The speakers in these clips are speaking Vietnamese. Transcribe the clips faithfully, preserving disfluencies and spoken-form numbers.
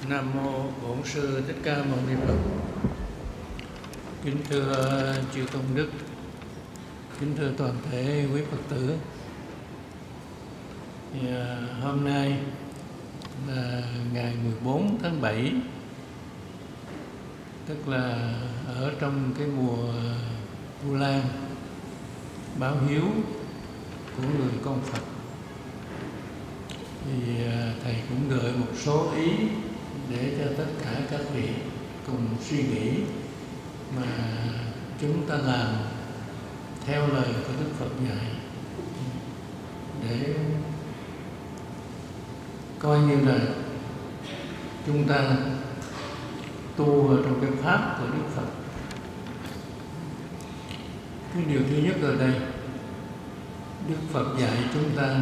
Nam mô Bổn Sư Thích Ca Mâu Ni Phật. Kính thưa chư tôn đức, kính thưa toàn thể quý Phật tử. Thì, à, hôm nay là ngày mười bốn tháng bảy, tức là ở trong cái mùa Vu Lan, báo hiếu của người con Phật. Thì à, Thầy cũng gợi một số ý để cho tất cả các vị cùng suy nghĩ mà chúng ta làm theo lời của Đức Phật dạy, để coi như là chúng ta tu ở trong cái pháp của Đức Phật. Cái điều thứ nhất ở đây, Đức Phật dạy chúng ta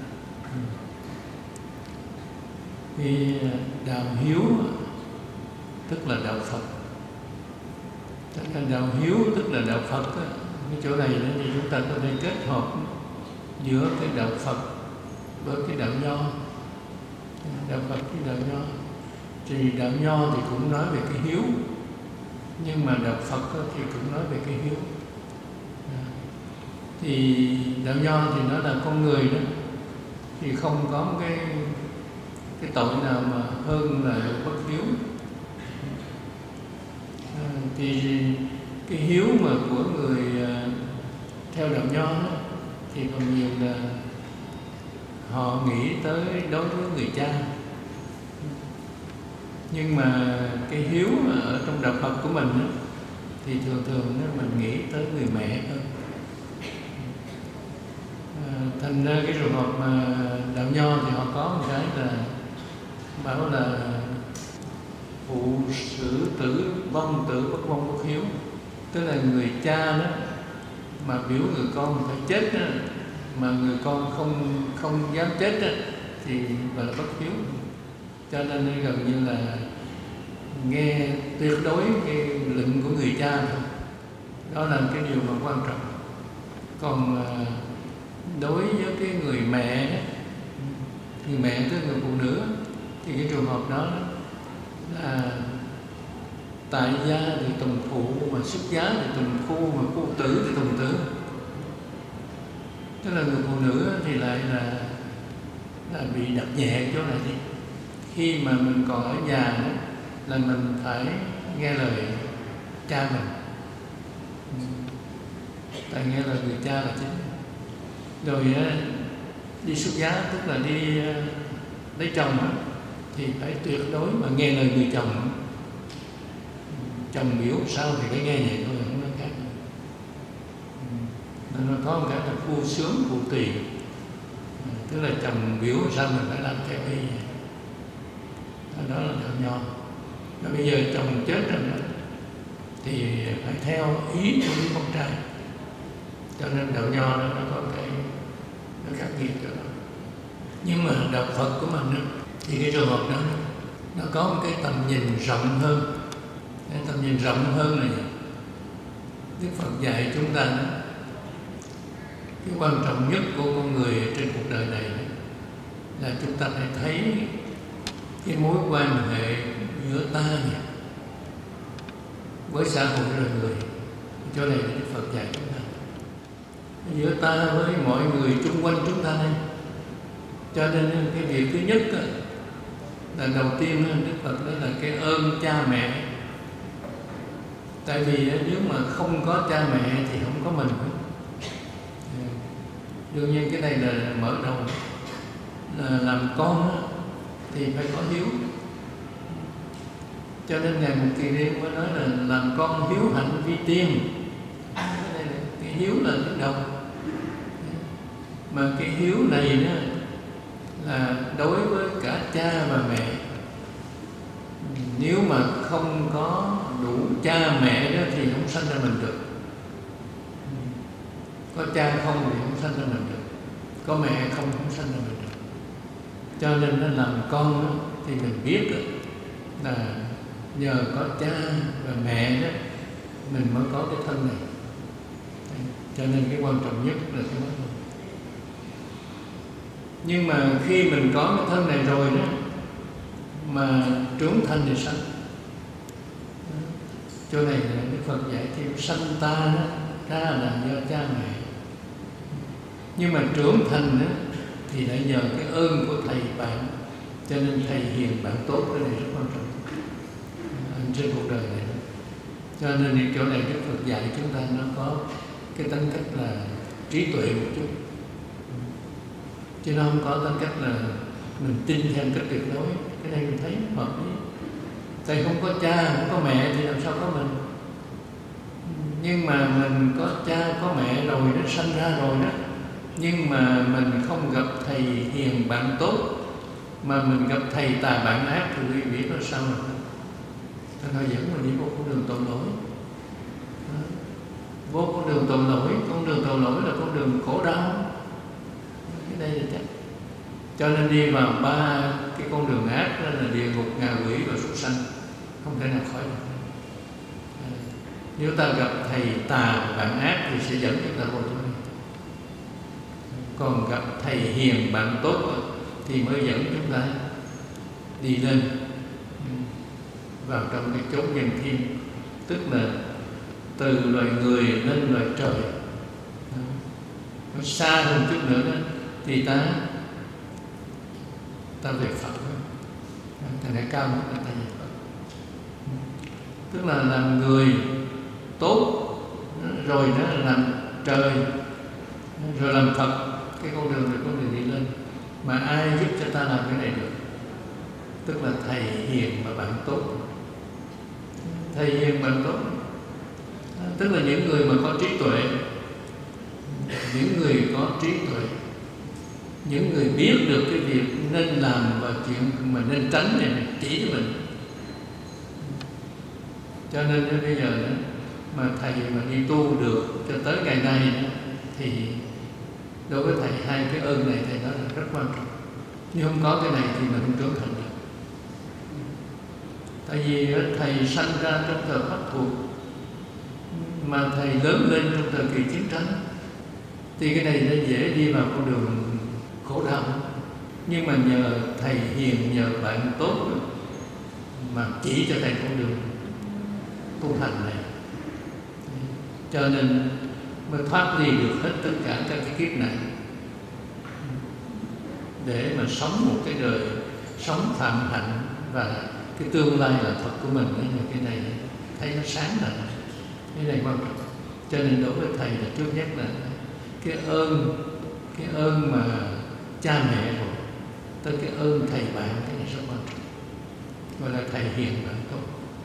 cái đạo hiếu, tức là đạo Phật. Tức là đạo hiếu tức là đạo Phật á. Cái chỗ này thì chúng ta có thể kết hợp giữa cái đạo Phật với cái đạo Nho. Đạo Phật với đạo Nho, thì đạo Nho thì cũng nói về cái hiếu, nhưng mà đạo Phật thì cũng nói về cái hiếu. Thì đạo Nho thì nó là con người đó, thì không có một cái cái tội nào mà hơn là bất hiếu. À, thì cái hiếu mà của người à, theo đạo Nho đó, thì còn nhiều là họ nghĩ tới đối với người cha. Nhưng mà cái hiếu ở trong đạo Phật của mình đó, thì thường thường đó, mình nghĩ tới người mẹ hơn. À, thành ra cái trường hợp mà đạo Nho thì họ có một cái là bảo là phụ xử tử vong tử bất vong bất hiếu, tức là người cha đó mà biểu người con phải chết đó, mà người con không không dám chết đó, thì gọi là bất hiếu. Cho nên gần như là nghe tuyệt đối cái lệnh của người cha thôi, đó là cái điều mà quan trọng. Còn đối với cái người mẹ, người mẹ tức người phụ nữ, thì cái trường hợp đó là tại gia thì tùng phụ, mà xuất giá thì tùng phu, mà phu tử thì tùng tử. Tức là người phụ nữ thì lại là là bị đặt nhẹ chỗ này đi. Khi mà mình còn ở nhà đó, là mình phải nghe lời cha mình, tại nghe lời người cha là chính. Rồi đi xuất giá tức là đi lấy chồng đó, thì phải tuyệt đối mà nghe lời người chồng. Chồng biểu sao thì phải nghe vậy thôi, không nói khác. Nên nó có một cái là phu sướng phụ tùy, tức là chồng biểu sao mình phải làm theo y. Đó là đạo Nho. Và bây giờ chồng chết rồi đó, thì phải theo ý của đứa con trai. Cho nên đạo Nho đó, nó có cái nó khắc nghiệt cho nó. Nhưng mà đạo Phật của mình đó, thì cái trường hợp đó nó có một cái tầm nhìn rộng hơn. Cái tầm nhìn rộng hơn là gì? Đức Phật dạy chúng ta đó, cái quan trọng nhất của con người trên cuộc đời này đó, là chúng ta phải thấy cái mối quan hệ giữa ta với xã hội loài người. Chỗ này là Đức Phật dạy chúng ta, giữa ta với mọi người chung quanh chúng ta đây. Cho nên cái việc thứ nhất đó, là đầu tiên Đức Phật đó là cái ơn cha mẹ. Tại vì nếu mà không có cha mẹ thì không có mình. Đương nhiên cái này là mở đầu, là làm con đó, thì phải có hiếu. Cho nên Ngài Một Kiền Liên mới nói là làm con hiếu hạnh vi tiên. Cái này là cái hiếu là đứng đầu. Mà cái hiếu này đó là đối với cả cha và mẹ. Nếu mà không có đủ cha mẹ đó thì không sanh ra mình được. Có cha không thì không sanh ra mình được, có mẹ không không sanh ra mình được. Cho nên nó làm con đó, thì mình biết đó, là nhờ có cha và mẹ đó mình mới có cái thân này. Cho nên cái quan trọng nhất là cái đó. Nhưng mà khi mình có cái thân này rồi đó, mà trưởng thành thì sao? Chỗ này là Đức Phật dạy thêm sanh ta đó, ra là do cha mẹ. Nhưng mà trưởng thành đó, thì lại nhờ cái ơn của thầy bạn. Cho nên thầy hiền bạn tốt, cái này rất quan trọng trên cuộc đời này. Cho nên những chỗ này Đức Phật dạy chúng ta nó có cái tính cách là trí tuệ một chút, chứ nó không có tính cách là mình tin theo cách tuyệt đối. Cái này mình thấy hợp lý. Thầy không có cha, không có mẹ thì làm sao có mình. Nhưng mà mình có cha, có mẹ rồi, nó sanh ra rồi đó. Nhưng mà mình không gặp thầy hiền bạn tốt, mà mình gặp thầy tà bạn ác thì quý vị biết nó sao rồi. Nó dẫn mình đi vô con đường tội lỗi. Vô con đường tội lỗi, con đường tội lỗi là con đường khổ đau. Cái đây là chắc. Cho nên đi vào ba cái con đường ác đó là địa ngục, ngạ quỷ và súc sanh, không thể nào khỏi được. Nếu ta gặp thầy tà bạn ác thì sẽ dẫn chúng ta vô chỗ này. Còn gặp thầy hiền bạn tốt thì mới dẫn chúng ta đi lên vào trong cái chốn nhân thiên, tức là từ loài người lên loài trời. Nó xa hơn chút nữa đó thì ta ta về Phật, ta đã cao nhất là ta về Phật. Tức là làm người tốt, rồi đó là làm trời, rồi làm Phật. Cái con đường này con đường đi lên. Mà ai giúp cho ta làm cái này được? Tức là thầy hiền và bạn tốt. Thầy hiền bạn tốt tức là những người mà có trí tuệ, những người có trí tuệ, những người biết được cái việc nên làm và chuyện mà nên tránh này chỉ cho mình. Cho nên bây giờ đó, mà thầy mà đi tu được cho tới ngày nay đó, thì đối với thầy hai cái ơn này thầy nói là rất quan trọng. Nhưng không có cái này thì mình không trưởng thành được. Tại vì thầy sanh ra trong thời Pháp thuộc, mà thầy lớn lên trong thời kỳ chiến tranh, thì cái này nó dễ đi vào con đường khổ đau. Nhưng mà nhờ thầy hiền, nhờ bạn tốt mà chỉ cho thầy con đường tu hành này, cho nên mới thoát đi được hết tất cả các cái kiếp này, để mà sống một cái đời sống phạm hạnh và cái tương lai là thật của mình. Cái này thấy nó sáng lại, cái này quan trọng. Cho nên đối với thầy là trước nhất là cái ơn, cái ơn mà cha mẹ rồi, tới cái ơn thầy bạn, cái này rất quan trọng, gọi là thầy hiền bạn tốt.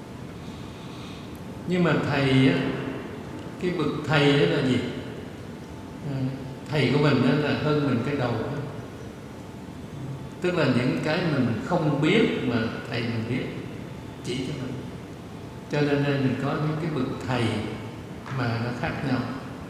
Nhưng mà thầy á, cái bậc thầy đó là gì? Thầy của mình đó là hơn mình cái đầu đó. Tức là những cái mình không biết mà thầy mình biết, chỉ cho mình. Cho nên mình có những cái bậc thầy mà nó khác nhau.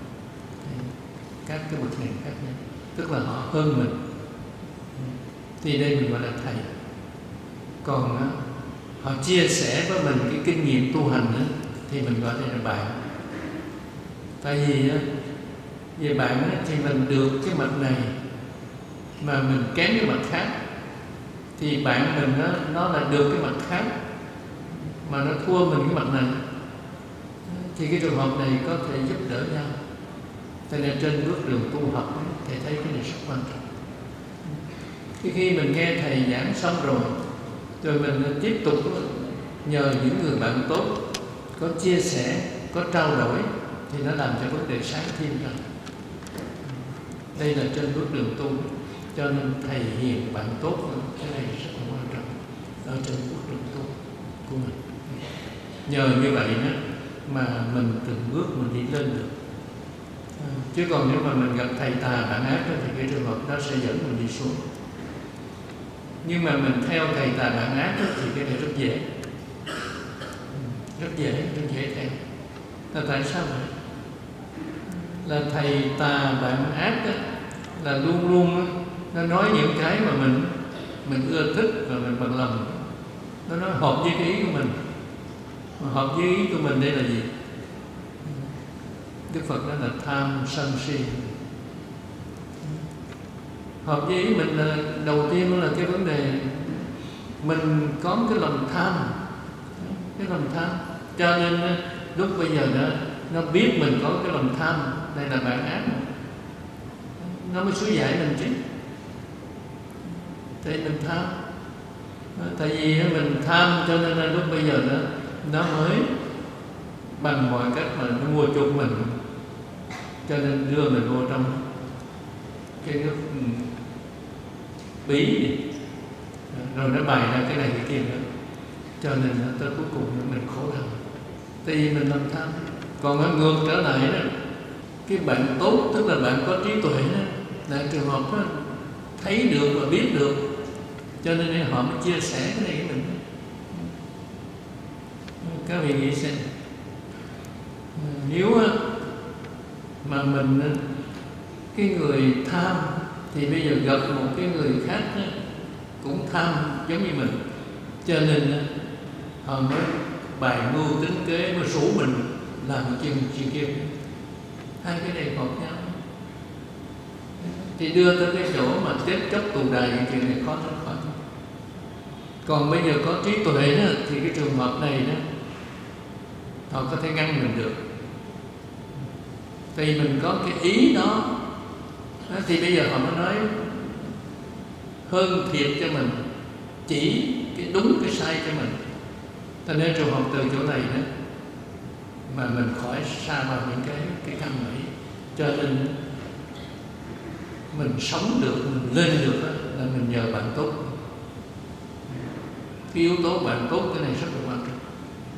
Các cái bậc này khác nhau, tức là họ hơn mình, thì đây mình gọi là thầy. Còn á, họ chia sẻ với mình cái kinh nghiệm tu hành á, thì mình gọi đây là bạn. Tại vì á, về bạn á, thì mình được cái mặt này mà mình kém cái mặt khác, thì bạn mình á, nó là được cái mặt khác mà nó thua mình cái mặt này, thì cái trường hợp này có thể giúp đỡ nhau. Cho nên trên bước đường tu học ấy, thầy thấy cái này rất quan trọng. Khi, khi mình nghe thầy giảng xong rồi, rồi mình tiếp tục nhờ những người bạn tốt có chia sẻ, có trao đổi, thì nó làm cho vấn đề sáng thêm ra. Đây là trên bước đường tu. Cho nên thầy hiền bạn tốt, cái này rất là quan trọng ở trên bước đường tu của mình. Nhờ như vậy đó mà mình từng bước mình đi lên được. Chứ còn nếu mà mình gặp thầy tà bạn ác đó, thì cái trường hợp đó sẽ dẫn mình đi xuống. Nhưng mà mình theo thầy tà bạn ác đó, thì cái này rất dễ, rất dễ, rất dễ theo. Là tại sao vậy? Là thầy tà bạn ác đó, là luôn luôn đó, nó nói những cái mà mình mình ưa thích và mình bằng lòng. Nó nói hợp với cái ý của mình. Mà hợp với ý của mình đây là gì? Đức Phật nói là tham sân si. Hợp với ý mình là đầu tiên là cái vấn đề mình có cái lòng tham, cái lòng tham, cho nên lúc bây giờ nó nó biết mình có cái lòng tham, đây là bản ác, nó mới xúi dạy mình chứ. Tại mình tham, tại vì mình tham cho nên là lúc bây giờ nó nó mới bằng mọi cách mà nó mua chuộc mình, cho nên đưa mình vô trong cái nước bí đi, rồi nó bày ra cái này cái kia nữa, cho nên tới cuối cùng mình khổ đau, tại vì mình làm tham. Còn ở ngược trở lại đó, cái bạn tốt tức là bạn có trí tuệ đó, là trường hợp đó, thấy được và biết được, cho nên họ mới chia sẻ cái này với mình. Các vị nghĩ xem, nếu mà mình cái người tham thì bây giờ gặp một cái người khác cũng tham giống như mình, cho nên họ mới bài mưu tính kế, mới rủ mình làm chuyện chuyện kia. Hai cái này hợp nhau thì đưa tới cái chỗ mà chết chóc tù đày, chuyện này khó tránh khỏi. Còn bây giờ có trí tuệ đó, thì cái trường hợp này đó họ có thể ngăn mình được, vì mình có cái ý đó, thì bây giờ họ mới nói hơn thiệt cho mình, chỉ cái đúng cái sai cho mình. Cho nên trường hợp từ chỗ này đó mà mình khỏi xa vào những cái cái căn ấy, cho nên mình sống được, mình lên được đó, là mình nhờ bạn tốt. Cái yếu tố bạn tốt cái này rất là quan trọng.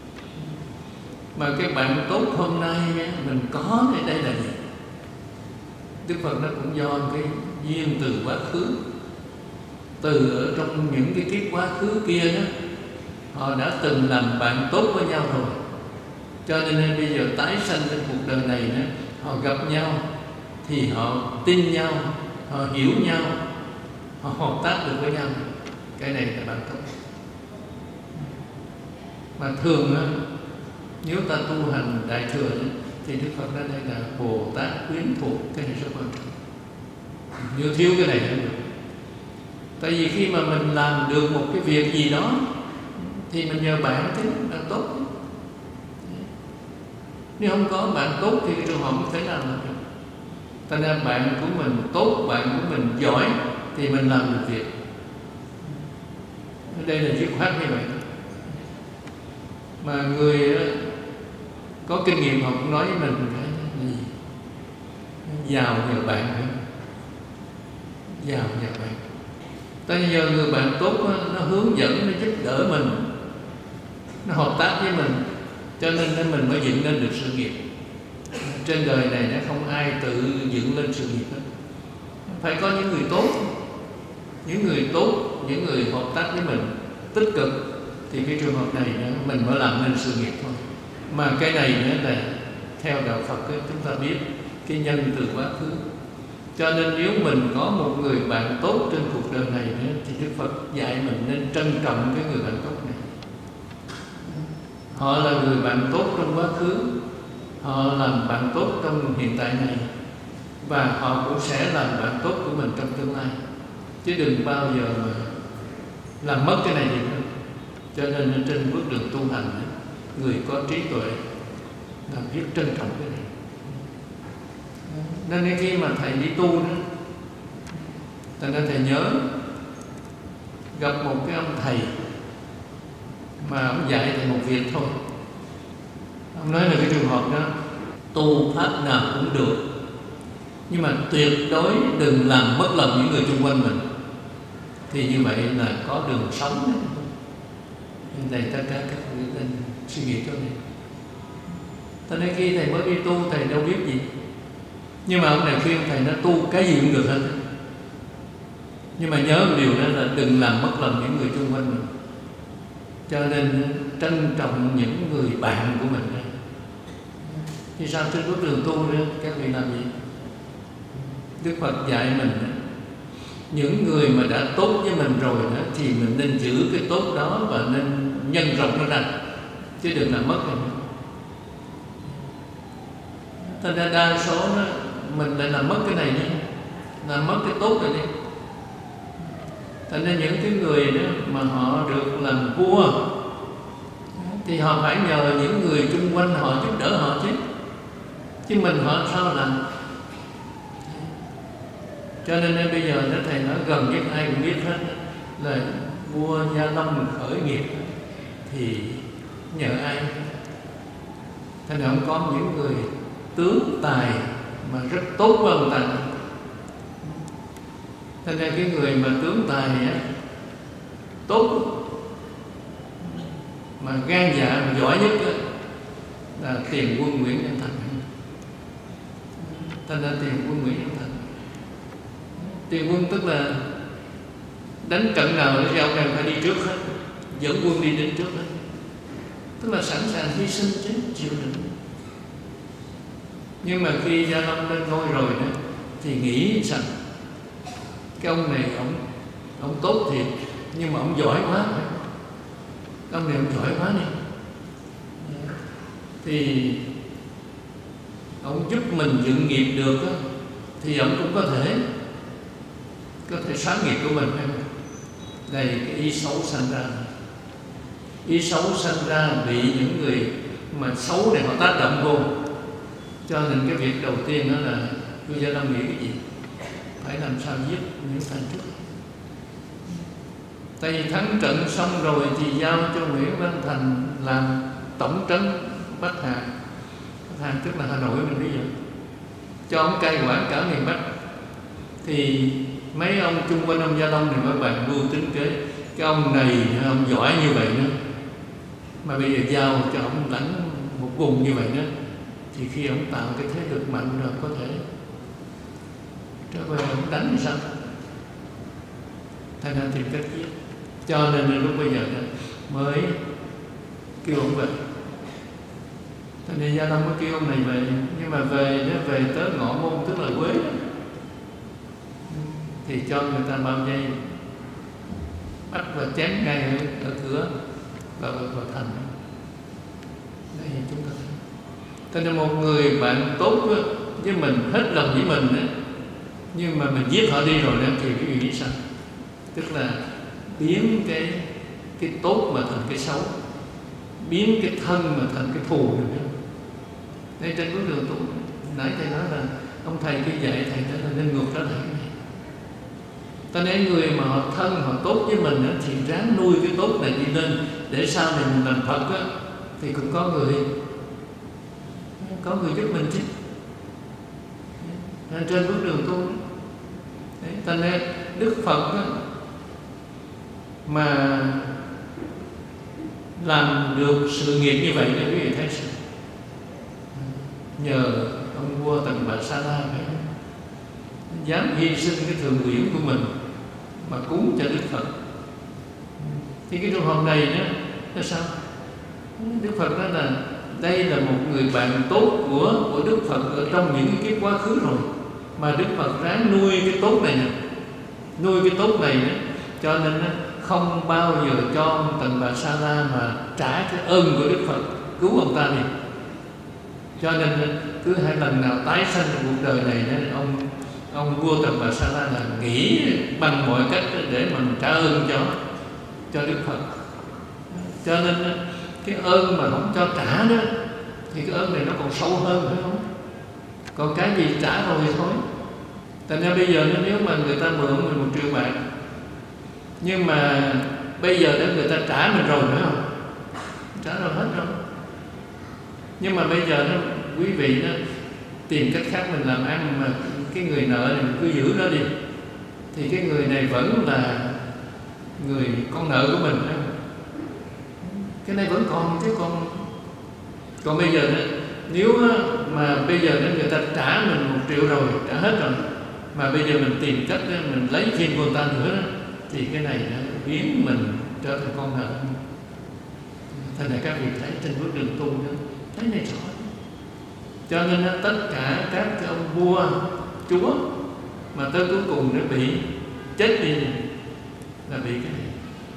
Mà cái bạn tốt hôm nay mình có ở đây là gì? Đức Phật nó cũng do cái duyên từ quá khứ, từ ở trong những cái kiếp quá khứ kia đó, họ đã từng làm bạn tốt với nhau rồi, cho nên bây giờ tái sanh trên cuộc đời này đó, họ gặp nhau thì họ tin nhau, họ hiểu nhau, họ hợp tác được với nhau. Cái này là bạn tốt. Mà thường đó, nếu ta tu hành đại thừa đó, thì Đức Phật nói đây là Bồ Tát quyến thuộc, cái này rất quan trọng. Nếu thiếu cái này không được. Tại vì khi mà mình làm được một cái việc gì đó thì mình nhờ bạn chứ, bạn tốt chứ. Nếu không có bạn tốt thì trường hợp không thể làm được. Cho nên bạn của mình tốt, bạn của mình giỏi thì mình làm được việc. Đây là dứt khoát như vậy. Mà người có kinh nghiệm họ cũng nói với mình cái gì? Giàu nhờ bạn nữa. Giàu nhờ bạn. Tại giờ người bạn tốt nó hướng dẫn, nó giúp đỡ mình, nó hợp tác với mình, cho nên mình mới dựng lên được sự nghiệp. Trên đời này nó không ai tự dựng lên sự nghiệp hết. Phải có những người tốt, những người tốt, những người hợp tác với mình, tích cực, thì cái trường hợp này mình mới làm nên sự nghiệp thôi. Mà cái này nữa là theo đạo Phật ấy, chúng ta biết cái nhân từ quá khứ. Cho nên nếu mình có một người bạn tốt trên cuộc đời này nữa, thì Đức Phật dạy mình nên trân trọng cái người bạn tốt này. Họ là người bạn tốt trong quá khứ, họ làm bạn tốt trong hiện tại này, và họ cũng sẽ làm bạn tốt của mình trong tương lai. Chứ đừng bao giờ mà làm mất cái này gì nữa. Cho nên trên bước đường tu hành, người có trí tuệ là biết trân trọng cái này. Nên khi mà thầy đi tu đó, thành ra thầy nhớ gặp một cái ông thầy mà ông dạy thầy một việc thôi. Ông nói là cái trường hợp đó, tu pháp nào cũng được, nhưng mà tuyệt đối đừng làm mất lòng những người xung quanh mình, thì như vậy là có đường sống. Này tất cả các vị nên suy nghĩ cho này. Cho nên khi thầy mới đi tu, thầy đâu biết gì, nhưng mà ông này khuyên thầy nó tu cái gì cũng được hết. Nhưng mà nhớ một điều đó là đừng làm mất lòng những người xung quanh mình. Cho nên trân trọng những người bạn của mình. Thì sao trên bước đường tu đó, các vị làm gì? Đức Phật dạy mình những người mà đã tốt với mình rồi đó, thì mình nên giữ cái tốt đó và nên nhân rộng nó ra, chứ đừng làm mất rồi. Thật ra đa số đó, mình lại làm mất cái này đi, làm mất cái tốt rồi đi. Thành ra những cái người đó mà họ được làm vua thì họ phải nhờ những người chung quanh họ giúp đỡ họ chứ, chứ mình họ sao làm. Cho nên bây giờ nó thầy nói gần nhất ai cũng biết hết là vua Gia Long khởi nghiệp thì nhờ ai. Thế nên ông có những người tướng tài mà rất tốt với ông ta. Thế nên cái người mà tướng tài á, tốt mà gan dạ mà giỏi nhất á, là Tiền Quân Nguyễn Văn Thành. Thế nên Tiền Quân Nguyễn Văn Thành, Tiền Quân tức là đánh trận nào thì ông đang phải đi trước hết, dẫn quân đi đến trước hết, tức là sẵn sàng hy sinh chứ, chịu đựng. Nhưng mà khi Gia Long lên ngôi rồi đó thì nghĩ rằng cái ông này ông ông tốt thiệt, nhưng mà ông giỏi quá, ông này ông giỏi quá đi, thì ông giúp mình dựng nghiệp được đó, thì ông cũng có thể có thể sáng nghiệp của mình. Đây cái ý xấu sanh ra, ý xấu sanh ra bị những người mà xấu này họ tác động vô. Cho nên cái việc đầu tiên đó là vua Gia Long nghĩ cái gì? Phải làm sao giết Nguyễn Thành trước. Tại vì thắng trận xong rồi thì giao cho Nguyễn Văn Thành làm tổng trấn Bắc Hà. Bắc Hà tức là Hà Nội mình bây giờ, cho ông cai quản cả miền Bắc. Thì mấy ông chung quanh ông Gia Long này mới bàn mưu tính kế, cái ông này ông giỏi như vậy nữa, mà bây giờ giao cho ông lãnh một vùng như vậy nữa, thì khi ông tạo cái thế lực mạnh rồi có thể trở về ông đánh thì sao? Thành ra tìm cách giết. Cho nên lúc bây giờ mới kêu ông về. Thành nên Gia Long mới kêu ông này về, nhưng mà về nó về tới Ngọ Môn tức là Quế đó, thì cho người ta bao dây bắt và chém ngay ở, ở cửa vào, vào thành. Đây chúng ta thấy. Cho nên một người bạn tốt với mình, hết lòng với mình đó, nhưng mà mình giết họ đi rồi đó, thì cái gì nghĩ sao? Tức là biến cái cái tốt mà thành cái xấu, biến cái thân mà thành cái thù được đó. Đây trên bước đường tu, nãy thầy nói là ông thầy kia dạy thầy nói là nên ngược trở lại cái này. Ta nên người mà họ thân, họ tốt với mình đó, thì ráng nuôi cái tốt này đi lên, để sau này mình làm Phật đó, thì cũng có người có người giúp mình chứ. Nên trên bước đường tu đấy, ta nên Đức Phật đó, mà làm được sự nghiệp như vậy để quý vị thấy sao? Nhờ ông vua Tần Bà Sa La phải dám hy sinh cái thường uyển của mình mà cúng cho Đức Phật. Thì cái trường hợp này đó là sao? Đức Phật nói là đây là một người bạn tốt của của Đức Phật ở trong những cái kiếp quá khứ rồi, mà Đức Phật ráng nuôi cái tốt này nè, nuôi cái tốt này đó, cho nên không bao giờ cho ông Tần Bà Sa La mà trả cái ơn của Đức Phật cứu ông ta đi. Cho nên cứ hai lần nào tái sanh trong cuộc đời này đó, ông ông vua Tần Bà Sa La là nghĩ bằng mọi cách để mình trả ơn cho cho Đức Phật. Cho nên cái ơn mà không cho trả đó thì cái ơn này nó còn sâu hơn, phải không? Còn cái gì trả rồi thì thôi. Thành ra bây giờ nếu mà người ta mượn mình một triệu bạc, nhưng mà bây giờ đó người ta trả mình rồi phải không? Trả rồi hết rồi. Nhưng mà bây giờ đó, quý vị đó, tìm cách khác mình làm ăn, mà cái người nợ này mình cứ giữ nó đi, thì cái người này vẫn là người con nợ của mình đó. Cái này vẫn còn chứ còn còn bây giờ đó, nếu mà bây giờ đó người ta trả mình một triệu rồi, trả hết rồi, mà bây giờ mình tìm cách đó, mình lấy thêm cô ta nữa đó, thì cái này đó, biến mình trở thành con nợ. Thành ra các vị thấy trên bước đường tu đó, thấy này rõ. Cho nên đó, tất cả các cái ông vua chúa mà tới cuối cùng nó bị chết đi là bị cái này.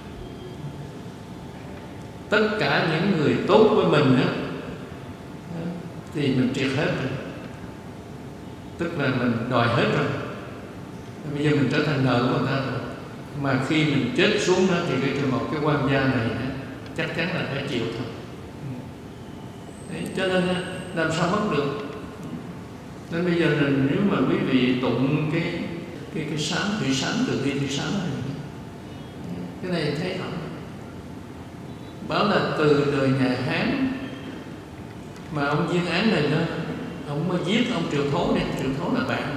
Tất cả những người tốt với mình đó, thì mình triệt hết rồi, tức là mình đòi hết rồi. Bây giờ mình trở thành nợ của người ta rồi. Mà khi mình chết xuống đó thì cái trường hợp cái quan gia này đó, chắc chắn là phải chịu thôi. Đấy, cho nên làm sao mất được. Nên bây giờ là nếu mà quý vị tụng cái cái cái sám thủy sám từ bi thủy sám này, cái này thấy không? Bảo là từ đời nhà Hán mà ông Diên Án này đó, ông mới giết ông Triệu Thố đi. Triệu Thố là bạn,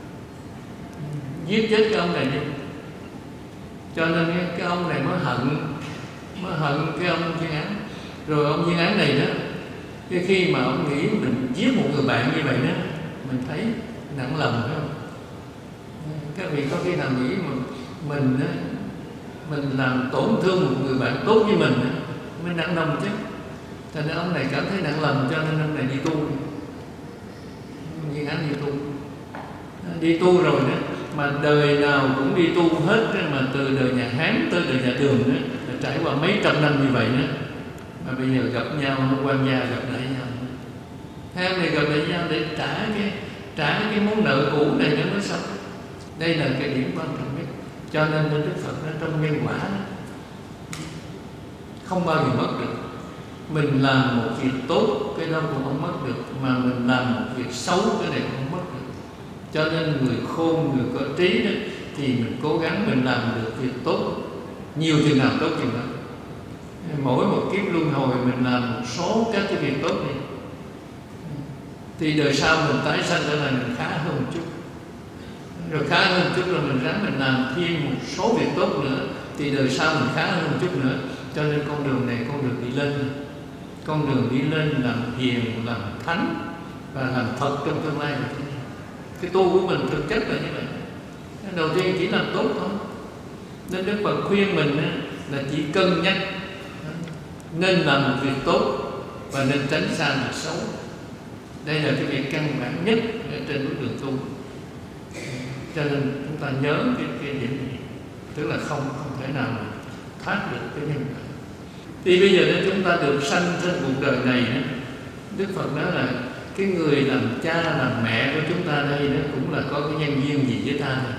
giết chết cái ông này đi. Cho nên cái ông này mới hận, mới hận cái ông Diên Án. Rồi ông Diên Án này đó, cái khi mà ông nghĩ mình giết một người bạn như vậy đó, mình thấy nặng lòng, phải không? Các vị có khi nào nghĩ mà mình đó, mình làm tổn thương một người bạn tốt với mình đó, mới nặng lòng chứ. Cho nên ông này cảm thấy nặng lòng, cho nên ông này đi tu. Diên Án đi tu, đi tu rồi đó, mà đời nào cũng đi tu hết. Mà từ đời nhà Hán tới đời nhà Đường đó, trải qua mấy trăm năm như vậy đó, mà bây giờ gặp nhau, quan gia gặp lại nhau, hai người gặp lại nhau để trả cái trả cái món nợ cũ này nữa mới xong. Đây là cái điểm quan trọng nhất. Cho nên Đức Phật nó trong nhân quả đó, không bao giờ mất được. Mình làm một việc tốt, cái đó cũng không mất được. Mà mình làm một việc xấu, cái này cũng không mất được. Cho nên người khôn, người có trí đó, thì mình cố gắng mình làm được việc tốt, nhiều chừng nào tốt chừng đó. Mỗi một kiếp luân hồi mình làm một số các cái việc tốt đi, thì đời sau mình tái sanh trở lại mình khá hơn một chút. Rồi khá hơn một chút là mình ráng mình làm thêm một số việc tốt nữa, thì đời sau mình khá hơn một chút nữa. Cho nên con đường này con đường đi lên, con đường đi lên làm hiền, làm thánh và làm Phật trong tương lai. Cái tu của mình thực chất là như vậy. Đầu tiên chỉ làm tốt thôi. Nên Đức Phật khuyên mình là chỉ cân nhắc nên làm một việc tốt và nên tránh xa việc xấu. Đây là cái việc căn bản nhất ở trên bước đường tu. Cho nên chúng ta nhớ cái, cái điểm này, tức là không không thể nào mà thoát được cái nhân quả. Thì bây giờ nếu chúng ta được sanh trên cuộc đời này, Đức Phật nói là cái người làm cha làm mẹ của chúng ta đây đó cũng là có cái nhân duyên gì với ta này.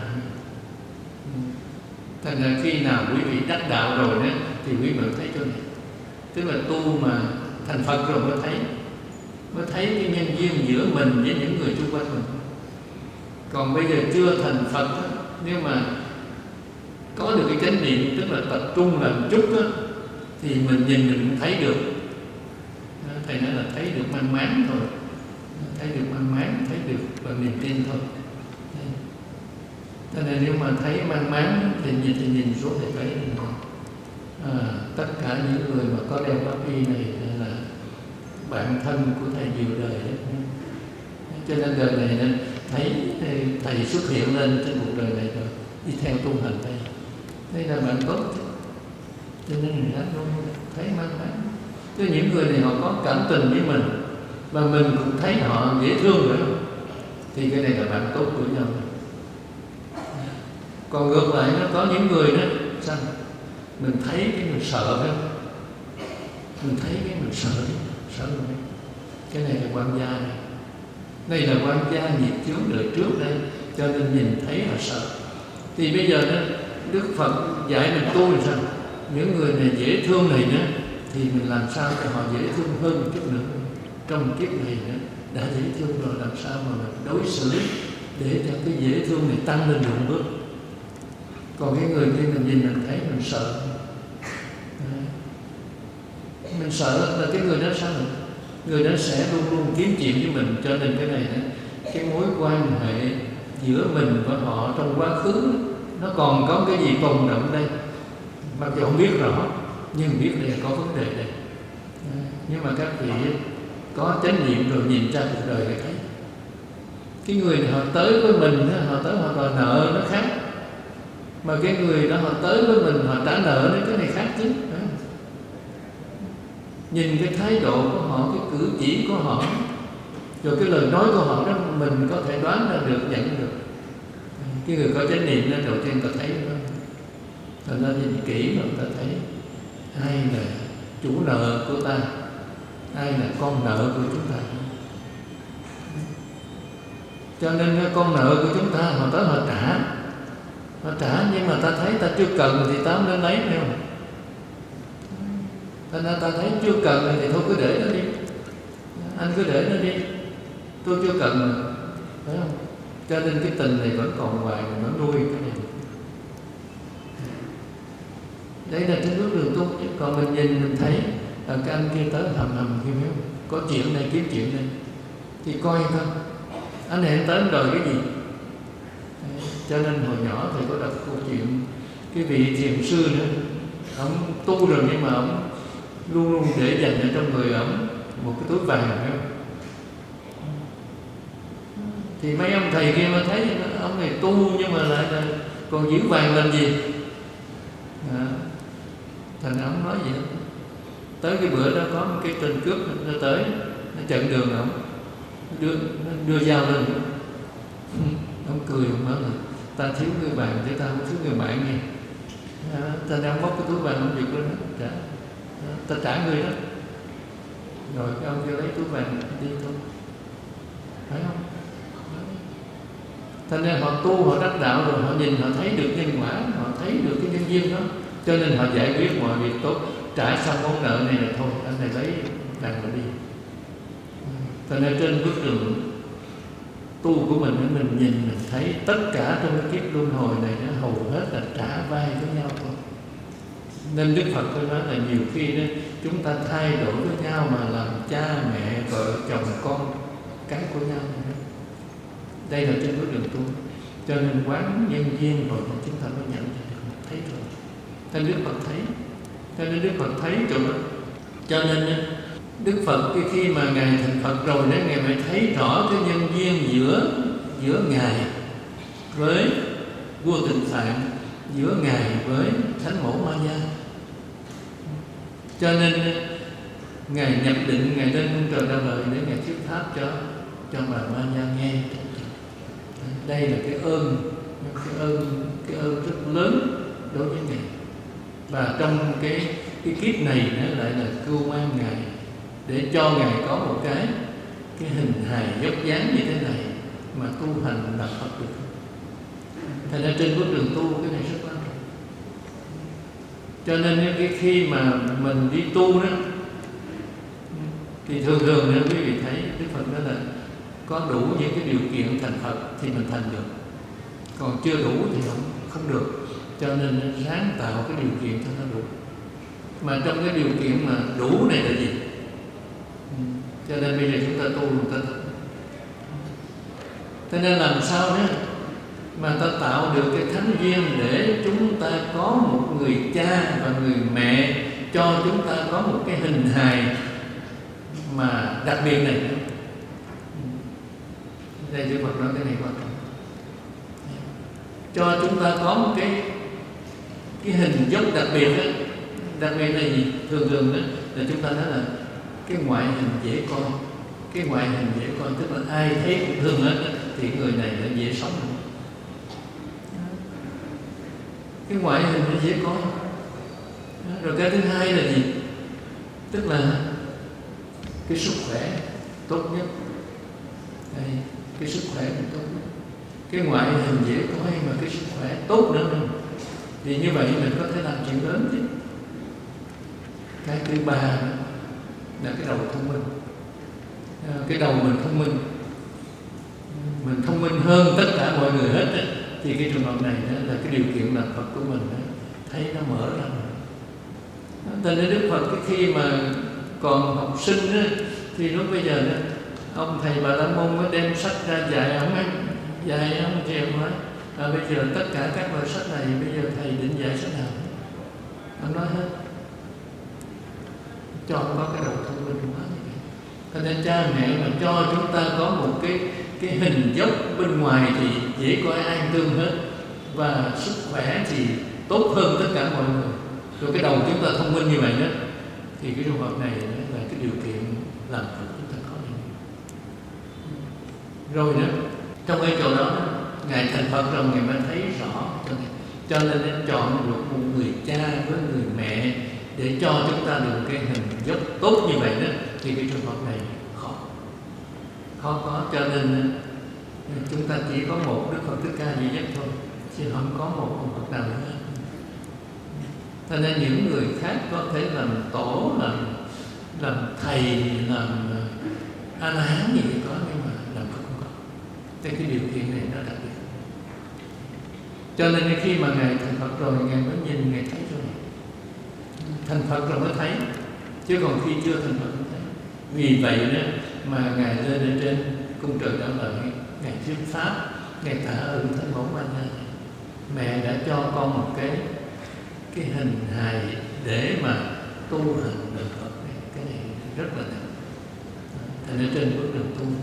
Thành ra khi nào quý vị đắc đạo rồi đó thì quý vị thấy chỗ này, tức là tu mà thành Phật rồi mới thấy, mới thấy cái nhân duyên giữa mình với những người xung quanh mình. Còn bây giờ chưa thành Phật đó, nếu mà có được cái chánh niệm, tức là tập trung làm chút đó, thì mình nhìn mình cũng thấy được. Thầy nói là thấy được mang máng thôi, thấy được mang máng, thấy được bằng niềm tin thôi. Cho nên nếu mà thấy mang máng thì nhìn, thì nhìn xuống thì thấy à, tất cả những người mà có đeo pháp y này là bạn thân của thầy nhiều đời đấy. Cho nên đời này nên thấy thầy xuất hiện lên trên cuộc đời này rồi, đi theo tu hành thầy, đây là bạn tốt. Cho nên người ta luôn thấy mang máng. Chứ những người này họ có cảm tình với mình và mình cũng thấy họ dễ thương rồi, thì cái này là bạn tốt của nhau. Còn ngược lại nó có những người đó sao mình thấy cái mình sợ đó, mình thấy cái mình sợ đấy, sợ rồi. Cái này là quan gia này, đây là quan gia nghiệp chướng đời trước đây, cho nên nhìn thấy là sợ. Thì bây giờ đó, Đức Phật dạy mình tu là sao? Những người này dễ thương này nữa, thì mình làm sao cho họ dễ thương hơn một chút nữa. Trong kiếp này nữa đã dễ thương rồi, làm sao mà mình đối xử để cho cái dễ thương này tăng lên một bước. Còn cái người kia mình nhìn mình thấy mình sợ, mình sợ là cái người đó sao rồi? Người đó sẽ luôn luôn kiếm chuyện với mình. Cho nên cái này cái mối quan hệ giữa mình và họ trong quá khứ nó còn có cái gì tồn động đây, mặc dù không biết rõ nhưng biết đây có vấn đề đây. Nhưng mà các vị có chánh niệm rồi nhìn ra cuộc đời này thấy cái người này họ tới với mình, họ tới họ đòi nợ nó khác, mà cái người đó họ tới với mình họ trả nợ đấy, cái này khác chứ. Nhìn cái thái độ của họ, cái cử chỉ của họ, rồi cái lời nói của họ đó mình có thể đoán ra được, nhận được. Cái người có chánh niệm đó đầu tiên ta thấy đó, ta nó nhìn kỹ rồi ta thấy ai là chủ nợ của ta, ai là con nợ của chúng ta. Cho nên cái con nợ của chúng ta họ tới họ trả, Họ trả nhưng mà ta thấy ta chưa cần thì ta không nên lấy nữa. Thành ra ta thấy chưa cần thì thôi cứ để nó đi, anh cứ để nó đi, tôi chưa cần mà, phải không? Cho nên cái tình này vẫn còn hoài, nó nuôi cái này. Đấy là cái bước đường tu. Còn mình nhìn mình thấy à, cái anh kia tới hầm hầm kia, biết không? Có chuyện này kiếm chuyện này thì coi thôi, anh hẹn tới anh đòi cái gì. Cho nên hồi nhỏ thầy có đọc câu chuyện cái vị thiền sư nữa, ông tu rồi nhưng mà ông luôn luôn để dành ở trong người ông một cái túi vàng, phải không? Thì mấy ông thầy kia mà thấy ông này tu nhưng mà lại là còn giữ vàng làm gì? À, thành ra ông nói gì đó. Tới cái bữa đó có một cái tên cướp nó tới, nó chặn đường ông, đưa đưa dao lên. Ông cười, ông nói là ta thiếu người bạn chứ ta không thiếu người bạn nghe. À, ta đang móc cái túi vàng ông giật lên đó, trả, ta trả người đó. Rồi cái ông kêu lấy túi vàng đi thôi, phải không? Thành ra họ tu, họ đắc đạo rồi, họ nhìn, họ thấy được nhân quả, họ thấy được cái nhân duyên đó, cho nên họ giải quyết mọi việc tốt. Trả xong món nợ này là thôi, anh này lấy vàng mà đi. Thành ra trên bước đường tu của mình, mình nhìn mình thấy tất cả trong cái kiếp luân hồi này nó hầu hết là trả vai với nhau thôi. Nên Đức Phật tôi nói là nhiều khi đó, chúng ta thay đổi với nhau mà làm cha mẹ vợ chồng con cái của nhau. Đây là trên bước đường tu. Cho nên quán nhân duyên rồi chúng ta mới nhận ra, thấy rồi. Nên Đức Phật thấy, cho nên Đức Phật thấy chỗ đó. Cho nên Đức Phật khi mà Ngài thành Phật rồi đấy, Ngài mới thấy rõ cái nhân duyên giữa giữa Ngài với vua Tịnh Phạn, giữa Ngài với Thánh Mẫu Ma Gia. Cho nên Ngài nhập định, Ngài lên cung trời Đa Lợi để Ngài thuyết pháp cho cho bà Ma Gia nghe. Đây là cái ơn, cái ơn, cái ơn rất lớn đối với Ngài. Và trong cái cái kiếp này nó lại là cưu mang Ngài để cho Ngài có một cái cái hình hài dốc dáng như thế này mà tu hành là Phật được. Thành ra trên bước đường tu cái này rất quan trọng. Cho nên cái khi mà mình đi tu đó thì thường thường nếu quý vị thấy Đức Phật nói là có đủ những cái điều kiện thành Phật thì mình thành được, còn chưa đủ thì không không được. Cho nên sáng tạo cái điều kiện cho nó đủ. Mà trong cái điều kiện mà đủ này là gì? Cho nên bây giờ chúng ta tu chúng ta thật. Cho nên làm sao nữa mà ta tạo được cái thánh duyên để chúng ta có một người cha và người mẹ, cho chúng ta có một cái hình hài mà đặc biệt này. Đây Đức Phật nói cái này quan trọng. Cho chúng ta có một cái cái hình dốc đặc biệt đó. Đặc biệt là gì? Thường thường đó là chúng ta nói là cái ngoại hình dễ coi. Cái ngoại hình dễ coi tức là ai thấy cũng thương hết thì người này là dễ sống. Cái ngoại hình nó dễ coi. Rồi cái thứ hai là gì? Tức là cái sức khỏe tốt nhất. Đây, cái sức khỏe mình tốt nhất. Cái ngoại hình dễ coi mà cái sức khỏe tốt nữa nữa. Thì như vậy mình có thể làm chuyện lớn chứ. Cái thứ ba là cái đầu thông minh. Cái đầu mình thông minh, mình thông minh hơn tất cả mọi người hết ấy. Thì cái trường hợp này là cái điều kiện làm Phật của mình thấy nó mở ra. Cho nên Đức Phật cái khi mà còn học sinh ấy, thì lúc bây giờ đó, ông thầy Bà La Môn mới đem sách ra dạy ông ấy, dạy ông thì ông nói à, bây giờ tất cả các loại sách này bây giờ thầy định dạy sách nào? Ông nói hết, cho ông có cái đầu thông minh quá. Cho nên cha mẹ mà cho chúng ta có một cái cái hình dốc bên ngoài thì dễ coi an tương hết, và sức khỏe thì tốt hơn tất cả mọi người. Rồi cái đầu chúng ta thông minh như vậy đó, thì cái trường hợp này là cái điều kiện làm Phật chúng ta có được. Rồi đó, trong cái chỗ đó Ngài thành Phật rồi Ngài mới thấy rõ, cho nên nên chọn được một người cha với người mẹ để cho chúng ta được cái hình dốc tốt như vậy đó, thì cái trường hợp này khó khó có. Cho nên chúng ta chỉ có một Đức Phật Thích Ca duy nhất thôi, chứ không có một con Phật nào nữa. Cho nên những người khác có thể làm tổ, làm làm thầy, làm A La Hán gì thì có, nhưng mà làm Phật không có. Thế cái điều kiện này nó đặc biệt. Cho nên khi mà Ngài thành Phật rồi, Ngài mới nhìn, Ngài thấy rồi. Thành Phật rồi mới thấy, chứ còn khi chưa thành Phật không thấy. Vì vậy đó mà Ngài lên ở trên cung trời Đạo Lợi, Ngài thuyết pháp, Ngài tạ ơn Thánh Mẫu Ma Nha. Mẹ đã cho con một cái cái hình hài để mà tu hành được Phật này. Cái này rất là nặng. Thành ở trên bước đường tu.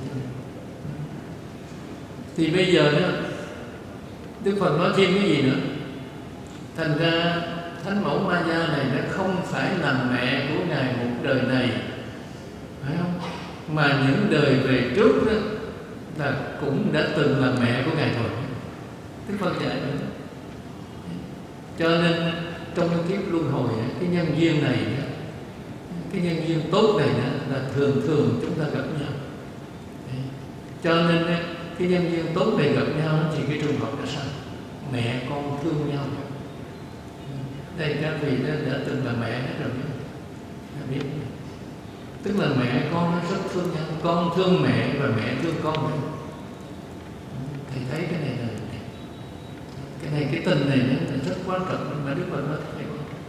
Thì bây giờ đó Đức Phật nói thêm cái gì nữa? Thành ra Thánh Mẫu Ma Nha này nó không phải là mẹ của Ngài một đời này, phải không? Mà những đời về trước đó là cũng đã từng là mẹ của Ngài rồi. Đức Phật dạy nữa. Cho nên trong cái kiếp luân hồi, cái nhân duyên này, cái nhân duyên tốt này là thường thường chúng ta gặp nhau. Cho nên cái nhân duyên tốt này gặp nhau thì cái trường hợp là sao? Mẹ con thương nhau. Đây các vị đã, đã từng là mẹ hết rồi, đã biết. Tức là mẹ con nó rất thương nhau, con thương mẹ và mẹ thương con. Thầy thấy cái này là cái này cái tình này nó rất quan trọng mà Đức Phật nói thầy.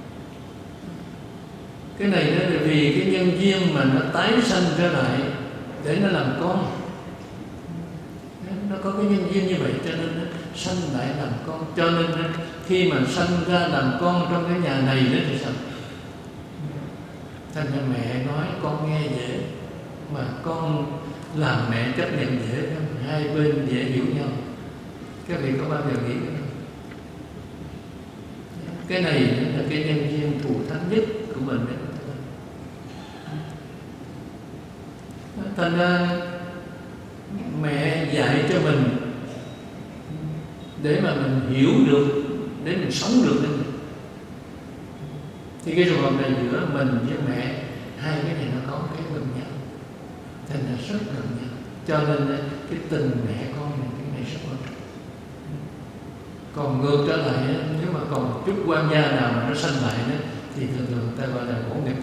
Cái này nó là vì cái nhân duyên mà nó tái sanh ra lại để nó làm con. Nó có cái nhân duyên như vậy cho nên nó sanh lại làm con. Cho nên khi mà sanh ra làm con trong cái nhà này đó thì sao? Thành ra mẹ nói con nghe dễ, mà con làm mẹ chấp nhận dễ, hai bên dễ hiểu nhau. Các vị có bao giờ nghĩ cái đó? Cái này là cái nhân duyên thù thắng nhất của mình đấy. Thành ra mẹ dạy cho mình để mà mình hiểu được, để mình sống được nên mình. Thì cái trường hợp này giữa mình với mẹ, hai cái này nó có cái gần nhau, thành ra rất gần nhau. Cho nên cái tình mẹ con này, cái này rất quan trọng. Còn ngược trở lại, nếu mà còn một chút quan gia nào mà nó sanh lại đó, thì thường thường người ta gọi là ngỗ nghịch.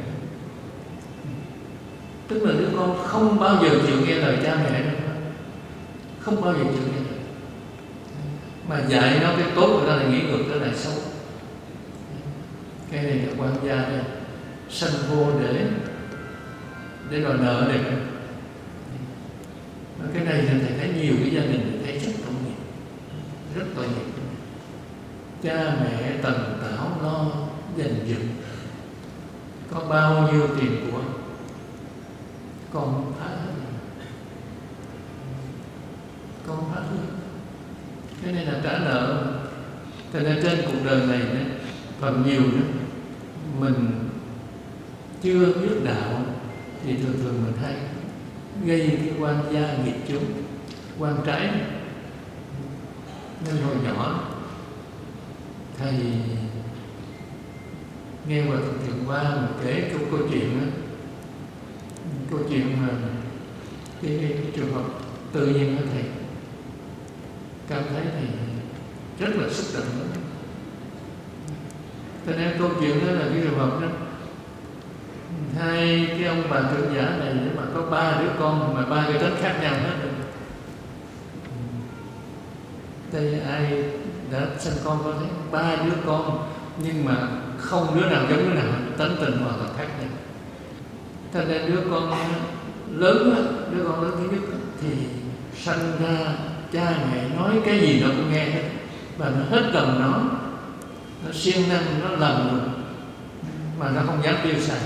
Tức là đứa con không bao giờ chịu nghe lời cha mẹ đâu, không bao giờ chịu nghe lời. Mà dạy nó cái tốt người ta lại nghĩ ngược trở lại xấu. Cái này là quan gia đây, sanh vô để để đòi nợ này. Cái này thì thầy thấy nhiều cái gia đình thấy rất tội nghiệp, rất tội nghiệp. Cha mẹ tần tảo lo dành dụm, có bao nhiêu tiền của con phá hết, con phá hết. Cái này là trả nợ. Cho nên trên cuộc đời này đó, phần nhiều đó, mình chưa biết đạo thì thường thường mình hay gây cái quan gia nghiệp chướng, quan trái. Nên hồi nhỏ thầy nghe qua Thượng Thiện Qua mà kể câu, câu chuyện đó, câu chuyện mà cái, cái, cái trường hợp tự nhiên đó, thầy cảm thấy thầy rất là xúc động đó. Cho nên câu chuyện đó là cái trường hợp đó, hai cái ông bà trưởng giả này nếu mà có ba đứa con mà ba cái tính khác nhau hết rồi. Đây ai đã sinh con có thấy ba đứa con nhưng mà không đứa nào giống đứa nào, tính tình hoàn toàn khác nhau. Cho nên đứa con lớn, đứa con lớn thứ nhất thì sanh ra cha mẹ nói cái gì nó cũng nghe hết, và nó hết lòng nó, nó siêng năng, nó lầm rồi mà nó không dám tiêu xài.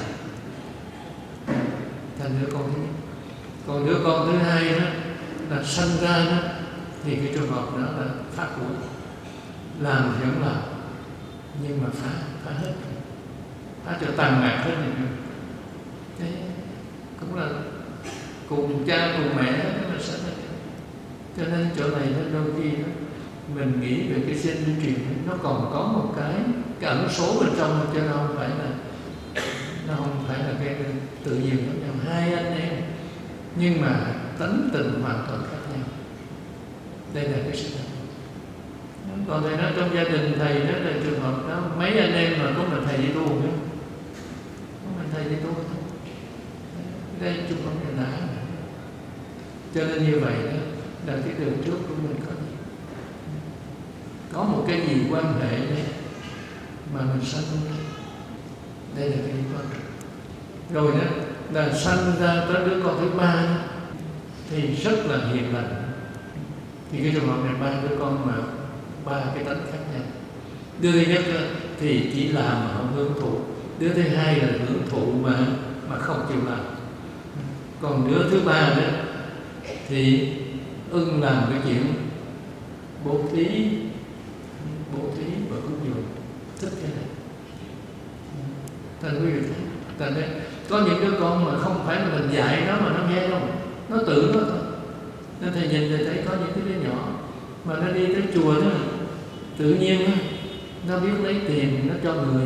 Thành đứa con thứ nhất. Còn đứa con thứ hai đó là sanh ra đó thì cái trường hợp đó là phá của, làm thì không làm nhưng mà phá phá hết, phá cho tàn mạc hết này. Thế cũng là cùng cha cùng mẹ đó mà sanh ra. Cho nên chỗ này nó đôi khi đó, mình nghĩ về cái gen di truyền nó còn có một cái cái ẩn số bên trong, cho nó không phải là nó không phải là cái tự nhiên giống nhau. Hai anh em nhưng mà tính tình hoàn toàn khác nhau. Đây là cái sự thật. Còn thầy nói trong gia đình thầy đó là trường hợp đó mấy anh em mà có mình thầy đi tu nữa, có mình thầy đi tu thôi. Đây chung không là đã. Cho nên như vậy đó là cái đường trước của mình có gì, có một cái gì quan hệ đây mà mình sanh ra. Đây là cái quan trọng. Rồi đó là sanh ra tới đứa con thứ ba đó, thì rất là hiền lành. Thì cái trường hợp này ba đứa con mà ba cái tánh khác nhau. Đứa thứ nhất thì chỉ làm mà không hưởng thụ. Đứa thứ hai là hưởng thụ mà mà không chịu làm. Còn đứa thứ ba đó thì ưng làm cái chuyện bố thí, bố thí và cúng dường, thích cái này. Thành quý vị thấy, thành đây có những đứa con mà không phải là mình dạy nó mà nó nghe đâu, nó tự nó thôi. Nên thầy nhìn thầy thấy có những cái đứa nhỏ mà nó đi tới chùa đó, tự nhiên đó, nó biết lấy tiền nó cho người,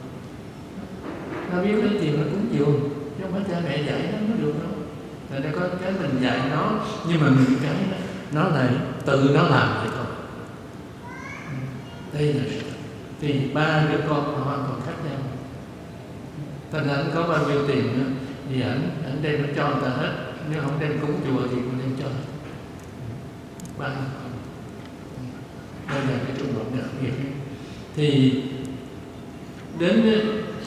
nó biết lấy tiền nó cúng dường, chứ không phải cha mẹ dạy nó mới được đâu. Tại đây có cái mình dạy nó, nhưng mà những cái đó, nó lại tự nó làm vậy thôi. Đây là thì ba đứa con hoàn toàn khác nhau. Thành anh có bao nhiêu tiền nữa thì ảnh ảnh đem nó cho người ta hết, nếu không đem cúng chùa thì cũng đem cho. Ba đây là cái trường hợp đặc biệt. Thì đến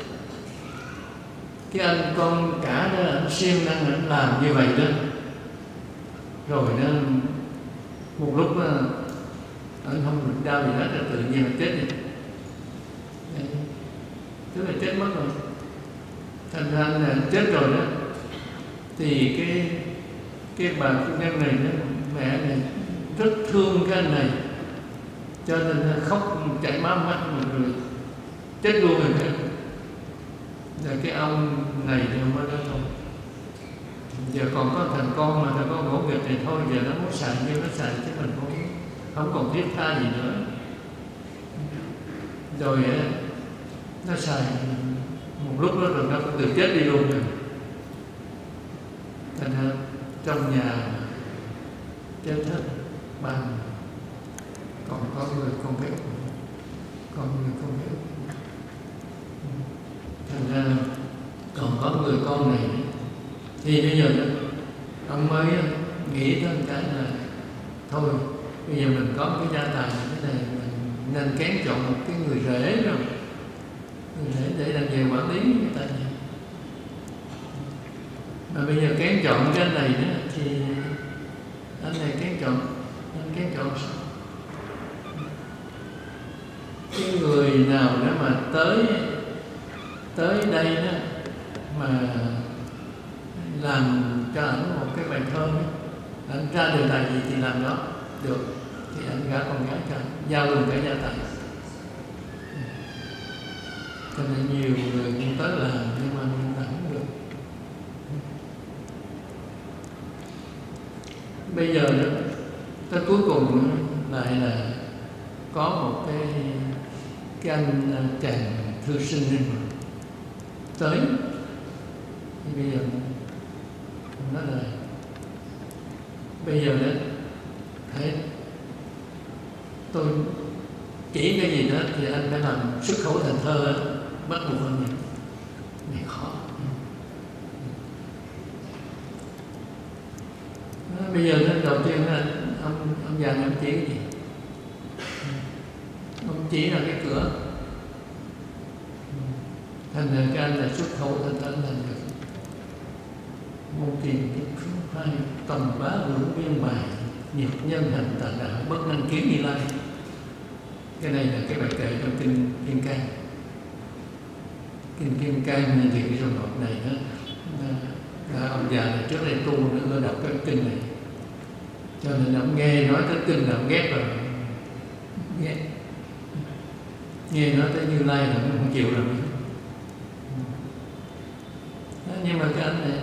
cái anh con cả đó, anh siêng năng anh làm như vậy đó, rồi đó một lúc đó, anh không được đau gì hết, là tự nhiên là chết đi. Tức là chết mất rồi. Thành ra là chết rồi đó, thì cái cái bà phu nhân này đó, mẹ này rất thương cái anh này, cho nên là khóc chảy máu mắt một người chết luôn rồi. Rồi cái ông này thì mới nói thôi, giờ còn có thằng con mà thằng con ngỗ nghịch thì thôi, giờ nó muốn xài như nó xài chứ mình cũng không còn thiết tha gì nữa. Rồi nó xài một lúc đó rồi nó cũng tự chết đi luôn rồi. Thành ra trong nhà chết hết ba, còn có người con béo, còn người con béo. Thành ra còn có người con này, thì bây giờ đó, ông mới nghĩ tới một cái là thôi bây giờ mình có cái gia tài như thế này, mình nên kén chọn một cái người rể rồi, người rể để làm về quản lý người ta này. Mà bây giờ kén chọn cái này đó thì anh này kén chọn, anh kén chọn sao? Cái người nào đó mà tới tới đây đó mà làm cho ảnh một cái bài thơ đó, anh ra đề tài gì thì làm đó được, thì anh gả con gái cho anh, giao luôn cả gia tài. Cho nên nhiều người cũng tới làm nhưng mà mình không được. Bây giờ đó, tới cuối cùng lại là có một cái cái anh chàng thư sinh này tới, thì bây giờ nói là bây giờ đó thấy tôi chỉ cái gì đó thì anh phải làm xuất khẩu thành thơ, bắt buộc anh này, này khó. Đó, bây giờ đến đầu tiên là ông ông già ông chỉ cái gì? Ông chỉ là cái cửa. Thành ra cái anh là xuất khẩu thành thơ thành được. Môn tiền cái phương phai tầm bá hữu biên bài, nhật nhân hành tà đạo bất năng kiến Như Lai. Cái này là cái bài kệ trong kinh Kim Cang. Kinh Kim Cang thì cái trường hợp này đó, là ông già này trước đây tu nữa đọc cái kinh này, cho nên ông nghe nói tới kinh là ông ghét rồi, ghét. Nghe nói tới Như Lai là ông không chịu rồi. Đó, nhưng mà cái anh này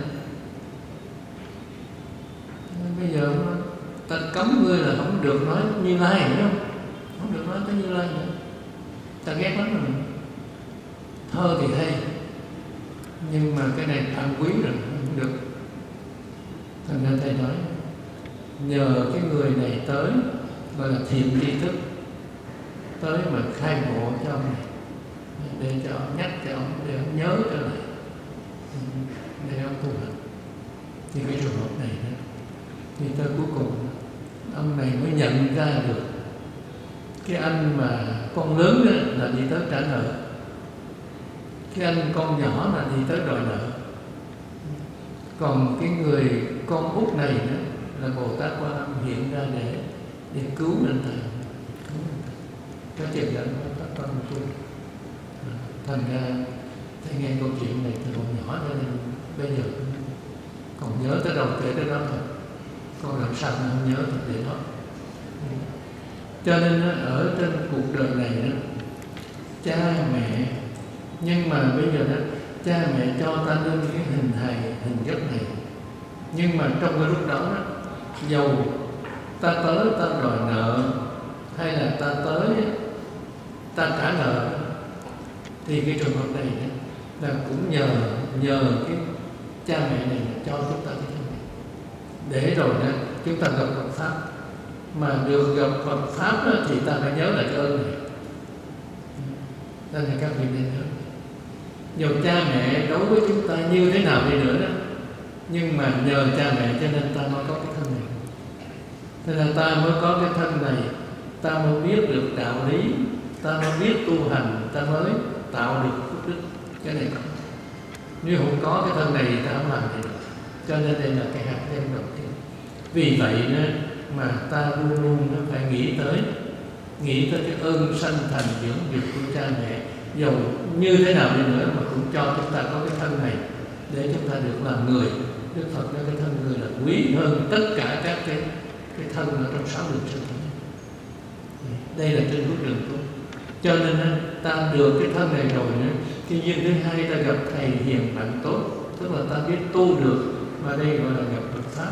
bây giờ ta cấm ngươi là không được nói Như Lai, hiểu không? Không được nói tới Như Lai nữa, ta ghét lắm rồi. Thơ thì hay, nhưng mà cái này tham quý rồi, không được. Thành ra thầy nói nhờ cái người này tới gọi là thiện tri thức, tới mà khai ngộ cho ông này, để cho ông nhắc cho ông, để ông nhớ trở lại, để ông tu hành. Thì cái trường hợp này đó, thì tới cuối cùng ông này mới nhận ra được cái anh mà con lớn đó là đi tới trả nợ, cái anh con nhỏ là đi tới đòi nợ, còn cái người con út này đó là Bồ Tát Quan Âm hiện ra để để cứu anh ta, cứu anh ta. Cái chuyện đó Bồ Tát Quan Âm tu. Thành ra thầy nghe câu chuyện này từ còn nhỏ cho nên bây giờ còn nhớ tới đầu kể tới đó thôi, còn làm sao mà không nhớ được để đó. Cho nên ở trên cuộc đời này đó, cha mẹ, nhưng mà bây giờ đó cha mẹ cho ta lên cái hình hài hình dấp này, nhưng mà trong cái lúc đó, đó dầu ta tới ta đòi nợ hay là ta tới ta trả nợ, thì cái trường hợp này đó, là cũng nhờ nhờ cái cha mẹ này cho chúng ta cái thân này, để rồi đó chúng ta gặp Phật pháp. Mà được gặp Phật pháp đó, thì ta phải nhớ lại cái ơn này. Nên là các vị nên nhớ, dù cha mẹ đối với chúng ta như thế nào đi nữa đó, nhưng mà nhờ cha mẹ cho nên ta mới có cái thân này. Nên là ta mới có cái thân này, ta mới biết được đạo lý, ta mới biết tu hành, ta mới tạo được phước đức. Cái này không, nếu không có cái thân này thì ta không làm gì được. Cho nên đây là cái hạt nhân đầu tiên. Vì vậy đó, mà ta luôn luôn phải nghĩ tới nghĩ tới cái ơn sanh thành dưỡng dục của cha mẹ, dầu như thế nào đi nữa mà cũng cho chúng ta có cái thân này để chúng ta được làm người. Đức Phật nói cái thân người là quý hơn tất cả các cái cái thân ở trong sáu đường sinh. Đây là trên bước đường tu. Cho nên ta được cái thân này rồi nữa, cái duyên thứ hai ta gặp thầy hiền bạn tốt, tức là ta biết tu được, và đây gọi là gặp Phật pháp.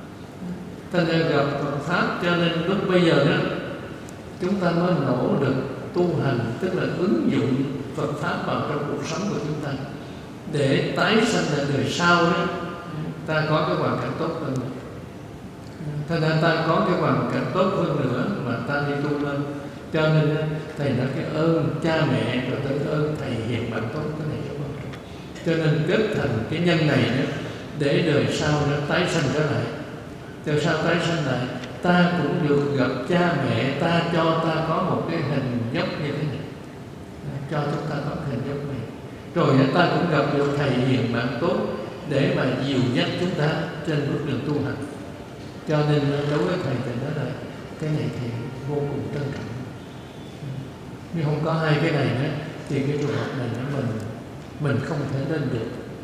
Ta đã gặp Phật pháp, cho nên lúc bây giờ đó chúng ta mới nỗ lực tu hành, tức là ứng dụng Phật pháp vào trong cuộc sống của chúng ta, để tái sanh lại đời sau đó ta có cái hoàn cảnh tốt hơn. Thành ra ta có cái hoàn cảnh tốt hơn nữa mà ta đi tu lên. Cho nên thầy nói cái ơn cha mẹ rồi tới cái ơn thầy hiền bạn tốt, cái này rất quan trọng. Cho nên kết thành cái nhân này đó, để đời sau nó tái sanh trở lại. Đời sau tái sanh lại, ta cũng được gặp cha mẹ, ta cho ta có một cái hình dốc như thế này, cho chúng ta có hình dốc này. Rồi ta cũng gặp được thầy hiền bạn tốt để mà dìu dắt chúng ta trên bước đường tu hành. Cho nên đối với thầy thì nói là cái này thì vô cùng trân trọng. Nếu không có hai cái này nữa, thì cái trường hợp này nó mình mình không thể lên được.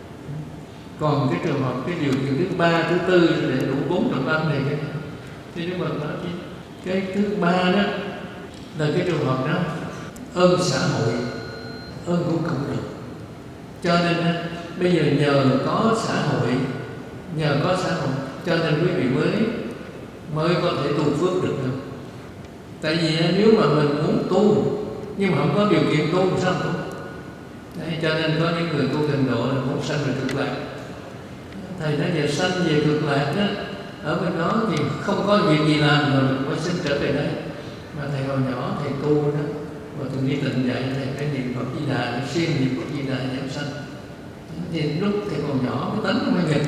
Còn cái trường hợp, cái điều kiện thứ ba, thứ tư để đủ bốn trọng âm này, cái thì Đức Phật nói cái thứ ba đó là cái trường hợp đó ơn xã hội, ơn của cộng đồng. Cho nên bây giờ nhờ có xã hội, nhờ có xã hội, cho nên quý vị mới mới có thể tu phước được đâu. Tại vì nếu mà mình muốn tu nhưng mà không có điều kiện tu, sao tu? Đấy, cho nên có những người tu thành độ là muốn sanh về cực lạc. Thầy nói về sanh về cực lạc đó, ở bên đó thì không có việc gì làm rồi mình mới xin trở về đây. Mà thầy hồi nhỏ thầy tu đó, và tôi nghĩ tịnh dạy thầy cái niệm Phật Di Đà, xuyên niệm Phật Di Đà giảng sanh. Thì lúc thầy còn nhỏ cái tánh mới nghịch.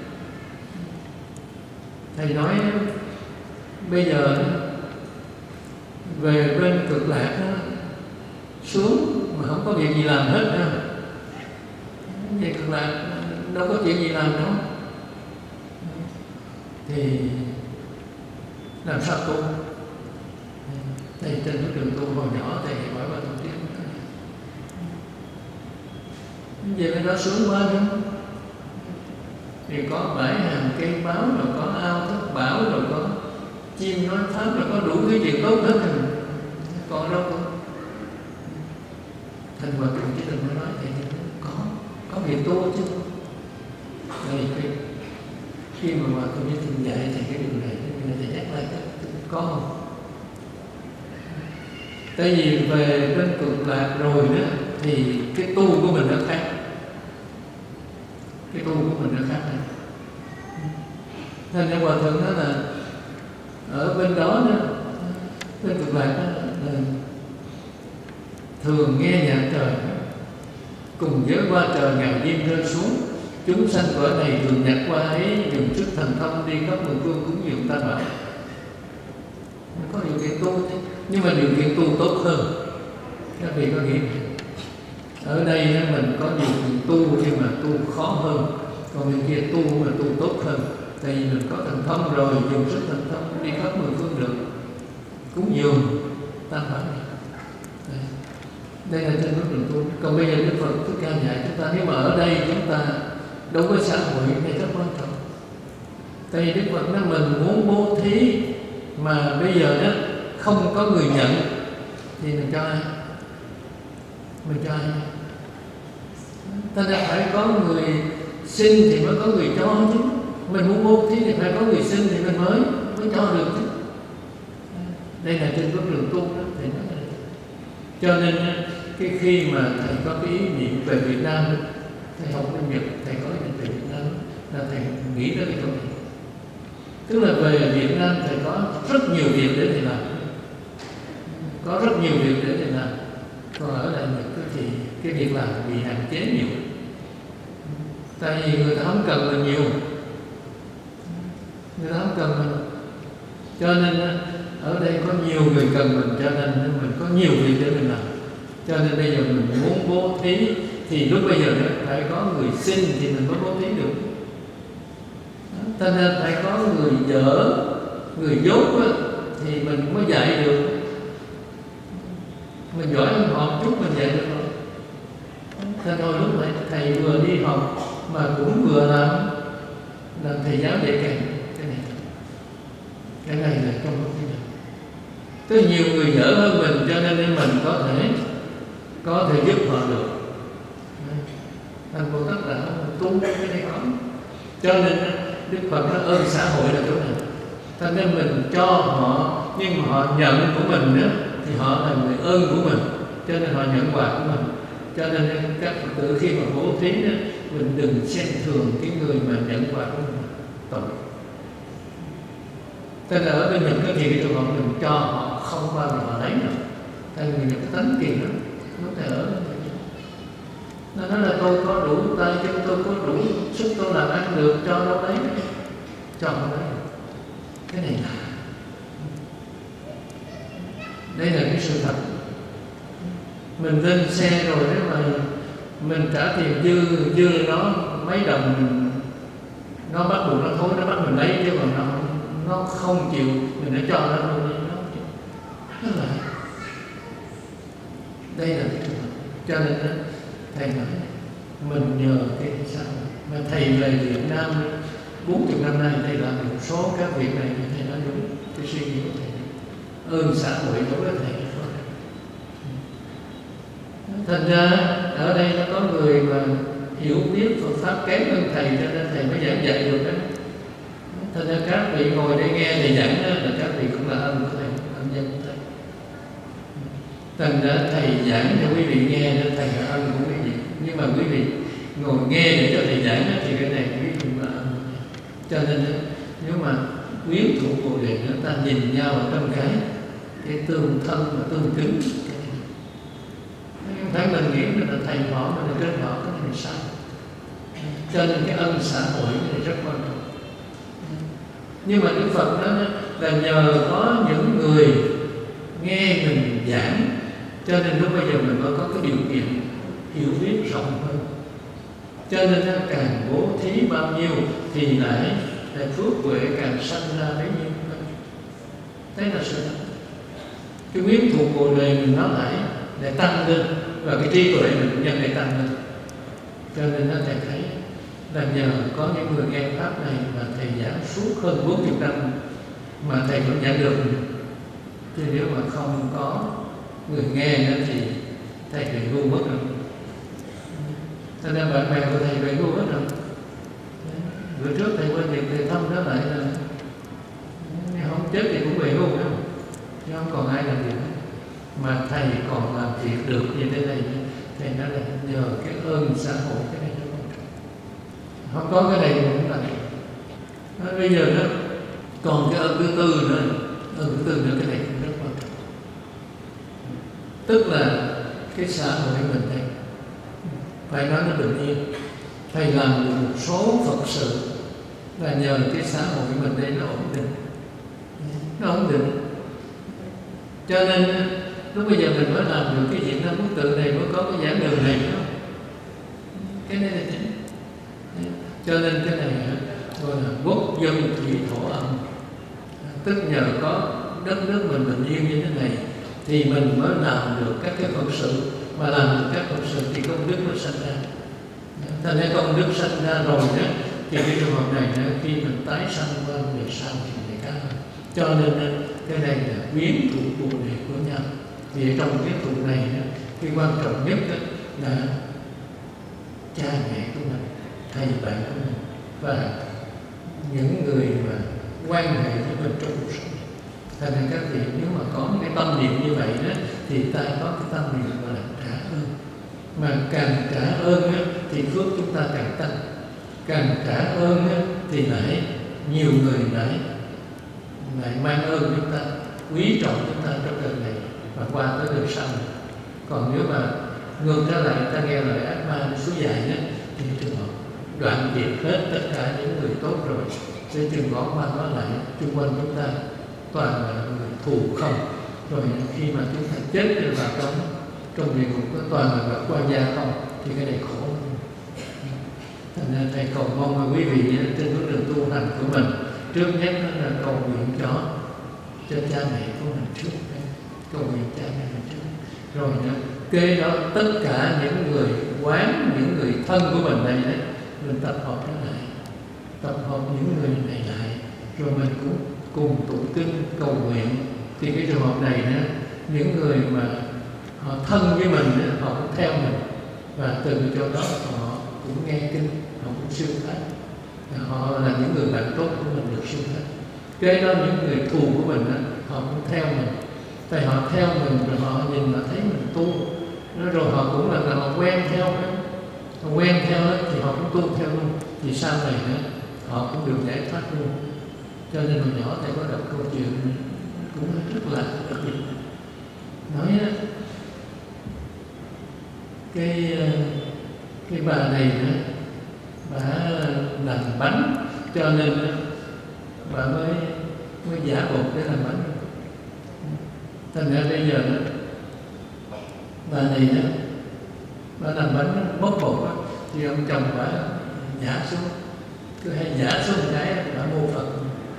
Thầy nói bây giờ về bên cực lạc đó, xuống mà không có việc gì làm hết đâu. Về cực lạc đâu có chuyện gì làm đâu, thì làm sao tu? Thầy trên cái trường tu hồi nhỏ thầy hỏi bà tu tiếp về bên đó xuống quá đó, thì có bãi hàng cây báo, rồi có ao thất bảo, rồi có chim nói pháp, rồi có đủ cái chuyện tốt hết rồi, còn đâu tu? Thành Phật cũng chỉ đừng nói thầy có có việc tu chứ. Đây, khi, khi mà mà tôi biết thầy dạy thì cái điều này thầy nhắc lại cái có không? Tại vì về bên cực lạc rồi đó thì cái tu của mình nó khác, cái tu của mình nó khác này. Nên Hòa Thượng nói là ở bên đó đó, bên cực lạc đó là thường nghe nhạc trời, cùng giới qua trời ngạo diêm rơi xuống. Chúng sanh cõi này thường nhạc qua ấy, dùng sức thần thông đi khắp mười phương cúng dường tam bảo. Có điều kiện tu chứ, nhưng mà điều kiện tu tốt hơn. Các vị có nghĩ ở đây mình có điều kiện tu nhưng mà tu khó hơn, còn bên kia tu mà tu tốt hơn. Tại vì mình có thần thông rồi, dùng sức thần thông đi khắp mười phương được cúng dường tam bảo này. Đây. Đây là trên bước đường tu. Còn bây giờ Đức Phật Thích Ca dạy chúng ta, nếu mà ở đây chúng ta đối với xã hội này rất quan trọng. Tại vì Đức Phật nói mình muốn bố thí mà bây giờ đó không có người nhận thì mình cho ai? Mình cho ai? Ta đã phải có người xin thì mới có người cho chứ. Mình muốn bố thí thì phải có người xin thì mình mới mới cho được chứ. Đây là trên bước đường tu đó, thầy nói là. Cho nên cái khi mà thầy có cái ý niệm về Việt Nam, thầy học bên Nhật, thầy có ý niệm về Việt Nam là thầy nghĩ tới cái câu này. Tức là về Việt Nam thầy có rất nhiều việc để thầy làm, có rất nhiều việc để thầy làm. Còn ở Đại Nhật thì cái việc làm bị hạn chế nhiều. Tại vì người ta không cần mình nhiều, người ta không cần mình, cho nên ở đây có nhiều người cần mình, cho nên mình có nhiều việc để mình làm. Cho nên bây giờ mình muốn bố thí thì lúc bây giờ phải có người xin thì mình mới bố thí được. Cho nên phải có người dở, người dốt thì mình mới dạy được. Mình giỏi hơn họ một chút mình dạy được rồi. Thế thôi lúc này thầy vừa đi học mà cũng vừa làm làm thầy giáo dạy kèm cái này. Cái này là trong lúc bây giờ. Có nhiều người dở hơn mình cho nên mình có thể có thể giúp họ được. Thành Bồ Tát đã tu cái này không. Cho nên Đức Phật nó ơn xã hội là chỗ này. Cho nên mình cho họ nhưng mà họ nhận của mình đó, thì họ là người ơn của mình, cho nên họ nhận quà của mình. Cho nên các Phật tử khi mà bố thí đó, mình đừng xem thường cái người mà nhận quà của mình tội. Cho nên ở bên mình có nhiều cái trường hợp mình cho họ không bao giờ họ lấy nữa. Tại vì những cái tánh kỳ đó nó thể ở nó nói là tôi có đủ tay chân, tôi có đủ sức tôi làm ăn được, cho đâu đấy, cho đâu đấy. Cái này là đây là cái sự thật. Mình lên xe rồi đấy mà mình trả tiền dư dư nó mấy đồng, nó bắt buộc nó thối, nó bắt mình lấy, chứ còn nó nó không chịu mình đã cho nó luôn, nó không chịu. Đó là đây là cái trường hợp. Cho nên đó, thầy nói mình nhờ cái sao mà thầy về Việt Nam bốn mươi năm nay thầy làm một số các việc này, thầy nói đúng cái suy nghĩ của thầy. Ơn xã hội đối với thầy. Thành ra ở đây nó có người mà hiểu biết Phật pháp kém hơn thầy, cho nên thầy mới giảng dạy được đó. Thành ra các vị ngồi đây nghe thầy giảng đó, là các vị cũng là ơn của thầy, ơn nhân của thầy. Thành ra thầy giảng cho quý vị nghe đó, thầy là ơn của quý vị. Nhưng mà quý vị ngồi nghe để cho thầy giảng đó, thì cái này quý vị là ơn. Cho nên nếu mà quyến thủ Bồ Đề chúng ta nhìn nhau ở trong cái cái tương thân và tương kính. Thấy mình nghĩ mình là thầy họ, mình là trên họ, cái này là sai. Cho nên cái ân xã hội này rất quan trọng. Nhưng mà Đức Phật đó là nhờ có những người nghe mình giảng, cho nên lúc bây giờ mình mới có cái điều kiện hiểu biết rộng hơn. Cho nên nó càng bố thí bao nhiêu thì lại lại phước huệ càng sanh ra bấy nhiêu. Thế là sự thật. Cái quyến thuộc Bồ Đề mình nó lại để tăng lên, và cái trí tuệ mình cũng nhân để tăng lên. Cho nên nó thầy thấy là nhờ có những người nghe pháp này mà thầy giảng suốt hơn bốn mươi năm mà thầy vẫn giảng được. Chứ nếu mà không có người nghe nữa thì thầy bị ngu mất rồi. Cho nên bạn bè của thầy bị ngu mất rồi. Bữa trước thầy quên việc thầy thăm đó lại là không chết thì cũng bị ngu nữa, chứ không còn ai làm việc. Mà thầy còn làm việc được như thế này, thầy nói là nhờ cái ơn xã hội, cái này nó quan trọng. Không có cái này thì không làm được. Bây giờ đó còn cái ơn thứ tư nữa, ơn thứ tư nữa, cái này cũng rất quan trọng. Tức là cái xã hội mình đây phải nói nó bình yên. Thầy làm được một số Phật sự là nhờ cái xã hội mình đây nó ổn định, nó ổn định. Cho nên lúc bây giờ mình mới làm được cái chuyện năm bức tượng này, mới có cái giảng đường này đó. Cái này là chính. Cho nên cái này gọi là quốc dân thủy thổ âm. Tức nhờ có đất nước mình bình yên như thế này thì mình mới làm được các cái Phật sự, mà làm được các Phật sự thì công đức nó sanh ra. Thành ra công đức sanh ra rồi đó, thì cái trường hợp này khi mình tái sanh qua về sau thì lại cao hơn. Cho nên cái này là quyến thuộc bồ đề của nhau. Vì trong cái thuộc này cái quan trọng nhất là cha mẹ của mình, thầy bạn của mình và những người mà quan hệ với mình trong cuộc sống. Thành ra các vị nếu mà có cái tâm niệm như vậy đó, thì ta có cái tâm niệm gọi là trả ơn. Mà càng trả ơn đó, thì phước chúng ta càng tăng. Càng trả ơn đó, thì lại nhiều người lại lại mang ơn chúng ta, quý trọng chúng ta trong đời này và qua tới đời sau này. Còn nếu mà ngược trở lại ta nghe lời ác ma đi suối dài đó, thì trường hợp đoạn diệt hết tất cả những người tốt rồi, sẽ chừng ngó qua nó lại chung quanh chúng ta toàn là người thù không. Rồi khi mà chúng ta chết rồi vào trong trong địa ngục có toàn là gặp qua gia không, thì cái này khổ. Thành ra thầy cầu mong quý vị trên bước đường tu hành của mình, trước nhất là cầu nguyện cho cho cha mẹ của mình trước, cầu nguyện cha mẹ mình trước. Rồi đó, kế đó tất cả những người quán, những người thân của mình này đấy, mình tập hợp nó lại, tập hợp những người này lại, rồi mình cũng cùng tụng kinh cầu nguyện. Thì cái trường hợp này đó, những người mà họ thân với mình đó, họ cũng theo mình, và từ chỗ đó họ cũng nghe kinh, họ cũng siêu thoát. Họ là những người bạn tốt của mình được siêu thoát. Kế đó những người thù của mình đó, họ cũng theo mình. Tại họ theo mình rồi họ nhìn mà thấy mình tu, rồi họ cũng là, là họ quen theo đó. Họ quen theo đó, thì họ cũng tu theo luôn. Thì sau này đó, họ cũng được giải thoát luôn. Cho nên hồi nhỏ thầy có đọc câu chuyện cũng rất là đặc biệt. Nói đó, cái cái bà này đó, bà làm bánh, cho nên bà mới mới giả bột để làm bánh. Thành ra bây giờ đó, bà này đó, bà làm bánh bóc bột đó, thì ông chồng bà nhả xuống, cứ hay nhả xuống một cái bà mô Phật.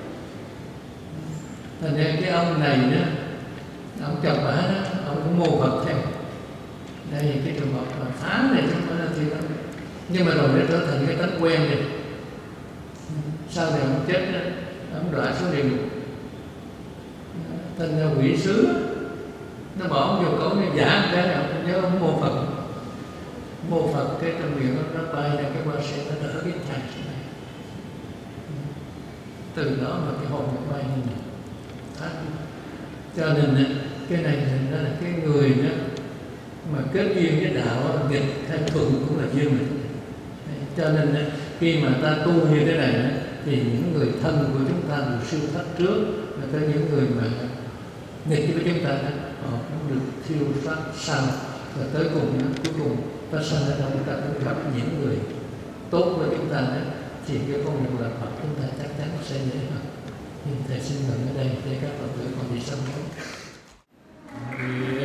Thành ra cái ông này đó, ông chồng bà đó, ông cũng mô Phật theo. Đây cái trường hợp mà phá này không phải là thiệt đâu, nhưng mà rồi nó trở thành cái tánh quen này. Sau này ông chết đó, ông đọa xuống địa ngục. Thành ra quỷ sứ nó bỏ ông vô cổ, nó giả cái nào ông nhớ ông mô Phật, mô Phật cái trong miệng nó bay ra cái hoa sen, nó đỡ cái thằng này. Từ đó mà cái hồn nó bay như này thoát. Cho nên cái này nó là cái người đó mà kết duyên với đạo nghịch hay thuận cũng là duyên mình. Cho nên khi mà ta tu như thế này thì những người thân của chúng ta được siêu thoát trước, và tới những người mà nghịch với chúng ta họ cũng được siêu thoát sau, và tới cùng cuối cùng ta sanh ra đâu chúng ta cũng gặp những người tốt với chúng ta đó, thì cái con đường làm Phật chúng ta chắc chắn sẽ dễ hơn. Nhưng thầy xin ngừng ở đây để các Phật tử còn đi sân đó.